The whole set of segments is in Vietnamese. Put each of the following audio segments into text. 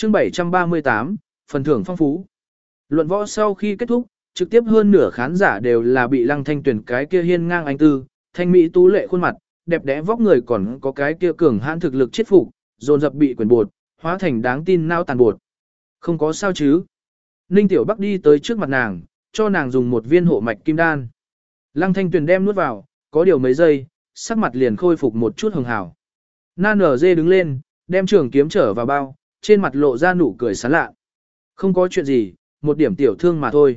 Chương 738, phần thưởng phong phú. Luận võ sau khi kết thúc, trực tiếp hơn nửa khán giả đều là bị Lăng Thanh Tuyền cái kia hiên ngang anh tư, thanh mỹ tú lệ khuôn mặt, đẹp đẽ vóc người còn có cái kia cường hãn thực lực chết phục, dồn dập bị quyền bột, hóa thành đáng tin nao tàn bột. Không có sao chứ? Ninh Tiểu Bắc đi tới trước mặt nàng, cho nàng dùng một viên hộ mạch kim đan. Lăng Thanh Tuyền đem nuốt vào, có điều mấy giây, sắc mặt liền khôi phục một chút hường hào. Nan ở dê đứng lên, đem trường kiếm trở vào bao, trên mặt lộ ra nụ cười sán lạ. Không có chuyện gì, một điểm tiểu thương mà thôi.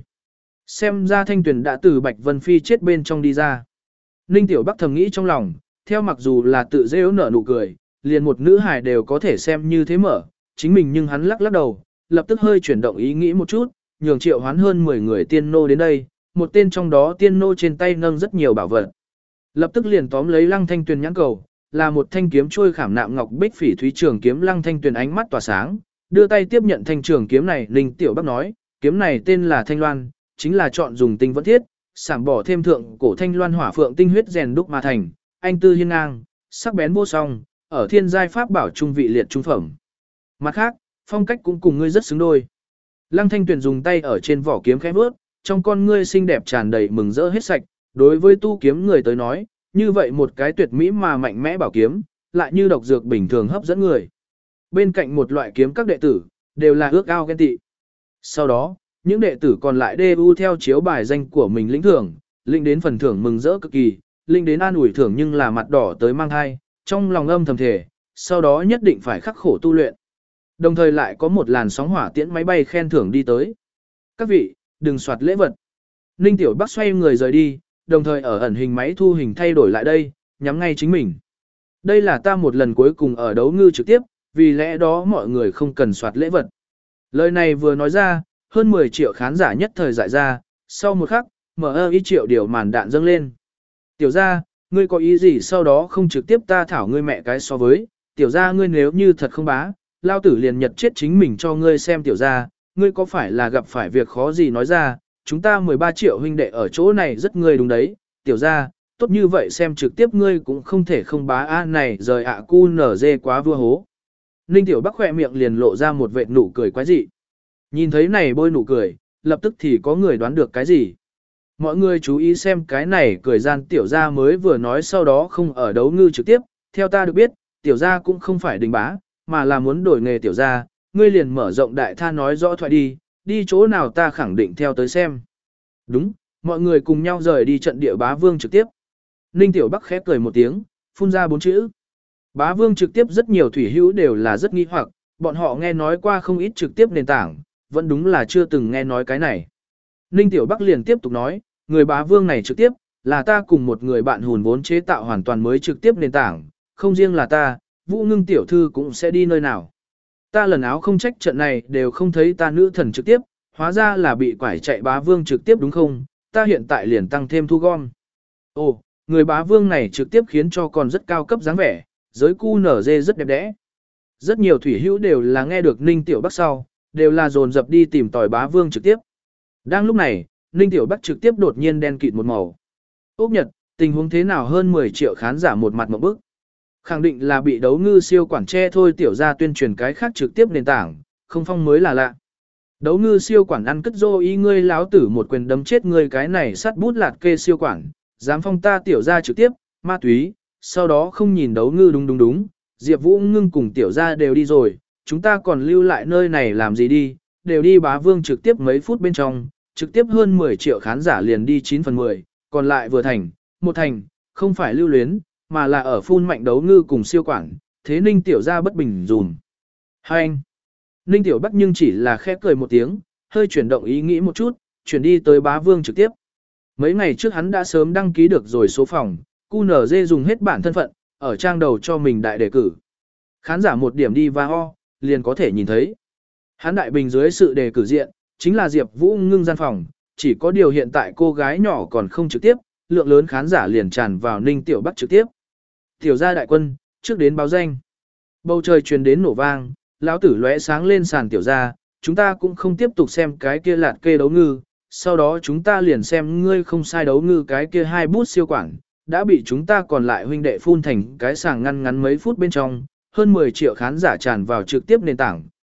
Xem ra Thanh Tuyền đã từ Bạch Vân Phi chết bên trong đi ra. Ninh Tiểu Bắc thầm nghĩ trong lòng, theo mặc dù là tự dễ nở nụ cười, liền một nữ hài đều có thể xem như thế mở, chính mình nhưng hắn lắc lắc đầu, lập tức hơi chuyển động ý nghĩ một chút, nhường Triệu Hoán hơn 10 người tiên nô đến đây, một tên trong đó tiên nô trên tay nâng rất nhiều bảo vật. Lập tức liền tóm lấy Lăng Thanh Tuyền nhãn cầu, là một thanh kiếm trôi khảm nạm ngọc bích phỉ thúy trường kiếm. Lăng Thanh Tuyền ánh mắt tỏa sáng, đưa tay tiếp nhận thanh trường kiếm này. Ninh Tiểu Bắc nói, kiếm này tên là Thanh Loan, chính là chọn dùng tinh vẫn thiết, sảm bỏ thêm thượng cổ Thanh Loan hỏa phượng tinh huyết rèn đúc mà thành, anh tư hiên ngang, sắc bén vô song, ở thiên giai pháp bảo trung vị liệt trung phẩm. Mặt khác, phong cách cũng cùng ngươi rất xứng đôi. Lăng Thanh Tuyền dùng tay ở trên vỏ kiếm khẽ vuốt, trong con ngươi xinh đẹp tràn đầy mừng rỡ hết sạch. Đối với tu kiếm người tới nói, như vậy một cái tuyệt mỹ mà mạnh mẽ bảo kiếm, lại như độc dược bình thường hấp dẫn người. Bên cạnh một loại kiếm các đệ tử, đều là ước ao ghen tị. Sau đó, những đệ tử còn lại DU theo chiếu bài danh của mình lĩnh thưởng, lĩnh đến phần thưởng mừng rỡ cực kỳ, lĩnh đến an ủi thưởng nhưng là mặt đỏ tới mang thai, trong lòng âm thầm thể, sau đó nhất định phải khắc khổ tu luyện. Đồng thời lại có một làn sóng hỏa tiễn máy bay khen thưởng đi tới. Các vị, đừng soạt lễ vật. Ninh Tiểu Bắc xoay người rời đi, đồng thời ở ẩn hình máy thu hình thay đổi lại đây, nhắm ngay chính mình. Đây là ta một lần cuối cùng ở đấu ngư trực tiếp, vì lẽ đó mọi người không cần soạt lễ vật. Lời này vừa nói ra, hơn 10 triệu khán giả nhất thời dại ra, sau một khắc, mở ý triệu điều màn đạn dâng lên. Tiểu gia, ngươi có ý gì sau đó không trực tiếp ta thảo ngươi mẹ cái so với, tiểu gia ngươi nếu như thật không bá, lao tử liền nhật chết chính mình cho ngươi xem. Tiểu gia, ngươi có phải là gặp phải việc khó gì nói ra, chúng ta 13 triệu huynh đệ ở chỗ này rất ngươi đúng đấy, tiểu gia, tốt như vậy xem trực tiếp ngươi cũng không thể không bá a này rời ạ cu nở dê quá vua hố. Ninh Tiểu Bắc khỏe miệng liền lộ ra một vệt nụ cười quái dị. Nhìn thấy này bôi nụ cười, lập tức thì có người đoán được cái gì. Mọi người chú ý xem cái này cười gian tiểu gia mới vừa nói sau đó không ở đấu ngư trực tiếp, theo ta được biết, tiểu gia cũng không phải đình bá, mà là muốn đổi nghề. Tiểu gia, ngươi liền mở rộng đại tha nói rõ thoại đi chỗ nào ta khẳng định theo tới xem. Đúng, mọi người cùng nhau rời đi trận địa bá vương trực tiếp. Ninh Tiểu Bắc khép cười một tiếng, phun ra 4 chữ. Bá vương trực tiếp rất nhiều thủy hữu đều là rất nghi hoặc, bọn họ nghe nói qua không ít trực tiếp nền tảng, vẫn đúng là chưa từng nghe nói cái này. Ninh Tiểu Bắc liền tiếp tục nói, người bá vương này trực tiếp, là ta cùng một người bạn hùn vốn chế tạo hoàn toàn mới trực tiếp nền tảng, không riêng là ta, Vũ Ngưng tiểu thư cũng sẽ đi nơi nào. Ta lần áo không trách trận này đều không thấy ta nữ thần trực tiếp, hóa ra là bị quải chạy bá vương trực tiếp đúng không, ta hiện tại liền tăng thêm thu gom. Ồ, người bá vương này trực tiếp khiến cho còn rất cao cấp dáng vẻ, giới cu nở dê rất đẹp đẽ. Rất nhiều thủy hữu đều là nghe được Ninh Tiểu Bắc sau, đều là dồn dập đi tìm tòi bá vương trực tiếp. Đang lúc này, Ninh Tiểu Bắc trực tiếp đột nhiên đen kịt một màu. Úc Nhật, tình huống thế nào hơn 10 triệu khán giả một mặt một bức. Khẳng định là bị đấu ngư siêu quản che thôi. Tiểu ra tuyên truyền cái khác trực tiếp nền tảng, không phong mới là lạ. Đấu ngư siêu quản ăn cất dô ý ngươi láo tử một quyền đấm chết ngươi cái này sắt bút lạt kê siêu quản, dám phong ta tiểu ra trực tiếp, ma túy, sau đó không nhìn đấu ngư đúng. Diệp Vũ Ngưng cùng tiểu ra đều đi rồi, chúng ta còn lưu lại nơi này làm gì đi, đều đi bá vương trực tiếp mấy phút bên trong, trực tiếp hơn 10 triệu khán giả liền đi 9/10, còn lại vừa thành, một thành, không phải lưu luyến, mà là ở phun mạnh đấu ngư cùng siêu quản, thế Ninh Tiểu ra bất bình dùm. Hai anh, Ninh Tiểu Bắc nhưng chỉ là khẽ cười một tiếng, hơi chuyển động ý nghĩ một chút, chuyển đi tới bá vương trực tiếp. Mấy ngày trước hắn đã sớm đăng ký được rồi số phòng, QNZ dùng hết bản thân phận, ở trang đầu cho mình đại đề cử. Khán giả một điểm đi và ho, liền có thể nhìn thấy. Hắn đại bình dưới sự đề cử diện, chính là Diệp Vũ Ngưng gian phòng, chỉ có điều hiện tại cô gái nhỏ còn không trực tiếp, lượng lớn khán giả liền tràn vào Ninh Tiểu Bắc trực tiếp. Tiểu gia đại quân, trước đến báo danh. Bầu trời truyền đến nổ vang, lão tử lóe sáng lên sàn tiểu gia, chúng ta cũng không tiếp tục xem cái kia lạt kê đấu ngư, sau đó chúng ta liền xem ngươi không sai đấu ngư cái kia hai bút siêu quản, đã bị chúng ta còn lại huynh đệ phun thành cái sàng ngăn ngắn mấy phút bên trong, hơn 10 triệu khán giả tràn vào trực tiếp nền tảng,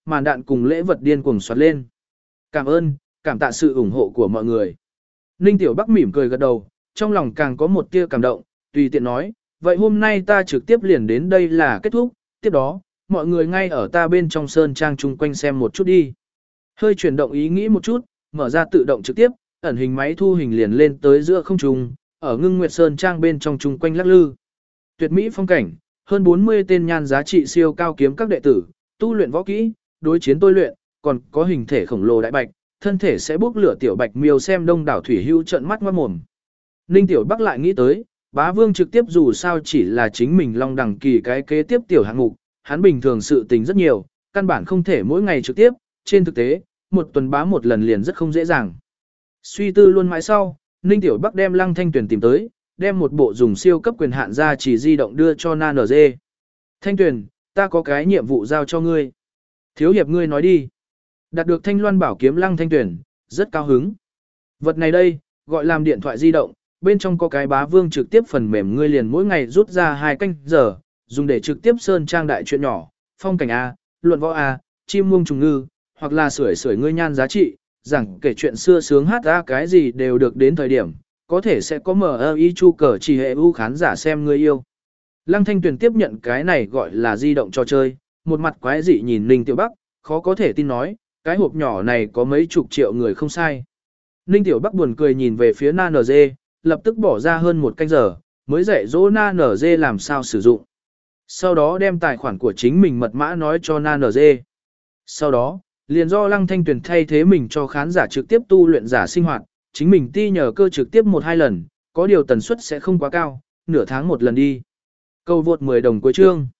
màn đạn cùng lễ vật điên cuồng xoát lên. Cảm ơn, cảm tạ sự ủng hộ của mọi người. Ninh Tiểu Bắc mỉm cười gật đầu, trong lòng càng có một tia cảm động, tùy tiện nói, vậy hôm nay ta trực tiếp liền đến đây là kết thúc, tiếp đó, mọi người ngay ở ta bên trong sơn trang chung quanh xem một chút đi. Hơi chuyển động ý nghĩ một chút, mở ra tự động trực tiếp, ẩn hình máy thu hình liền lên tới giữa không trung, ở Ngưng Nguyệt Sơn trang bên trong chung quanh lắc lư. Tuyệt mỹ phong cảnh, hơn 40 tên nhan giá trị siêu cao kiếm các đệ tử, tu luyện võ kỹ, đối chiến tôi luyện, còn có hình thể khổng lồ đại bạch, thân thể sẽ bốc lửa tiểu bạch miêu xem đông đảo thủy hưu trợn mắt ngoát mồm. Ninh Tiểu Bắc lại nghĩ tới, bá vương trực tiếp dù sao chỉ là chính mình long đẳng kỳ cái kế tiếp tiểu hạng mục, hắn bình thường sự tình rất nhiều, căn bản không thể mỗi ngày trực tiếp, trên thực tế, một tuần bá một lần liền rất không dễ dàng. Suy tư luôn mãi sau, Ninh Tiểu Bắc đem Lăng Thanh Tuyền tìm tới, đem một bộ dùng siêu cấp quyền hạn ra chỉ di động đưa cho Na NG. Thanh Tuyền, ta có cái nhiệm vụ giao cho ngươi. Thiếu hiệp ngươi nói đi. Đạt được Thanh Loan bảo kiếm Lăng Thanh Tuyền, rất cao hứng. Vật này đây, gọi làm điện thoại di động, bên trong có cái bá vương trực tiếp phần mềm ngươi liền mỗi ngày rút ra 2 canh giờ, dùng để trực tiếp sơn trang đại chuyện nhỏ, phong cảnh A, luận võ A, chim muông trùng ngư, hoặc là sưởi ngươi nhan giá trị, rằng kể chuyện xưa sướng hát ra cái gì đều được đến thời điểm, có thể sẽ có MI chu cờ chỉ hệ ưu khán giả xem ngươi yêu. Lăng Thanh Tuyền tiếp nhận cái này gọi là di động trò chơi, một mặt quái dị nhìn Ninh Tiểu Bắc, khó có thể tin nói, cái hộp nhỏ này có mấy chục triệu người không sai. Ninh Tiểu Bắc buồn cười nhìn về phía Na NG, lập tức bỏ ra hơn 1 canh giờ, mới dạy dỗ Na NG làm sao sử dụng. Sau đó đem tài khoản của chính mình mật mã nói cho Na NG. Sau đó, liền do Lăng Thanh Tuyền thay thế mình cho khán giả trực tiếp tu luyện giả sinh hoạt, chính mình ti nhờ cơ trực tiếp 1-2 lần, có điều tần suất sẽ không quá cao, nửa tháng một lần đi. Câu vượt 10 đồng cuối chương.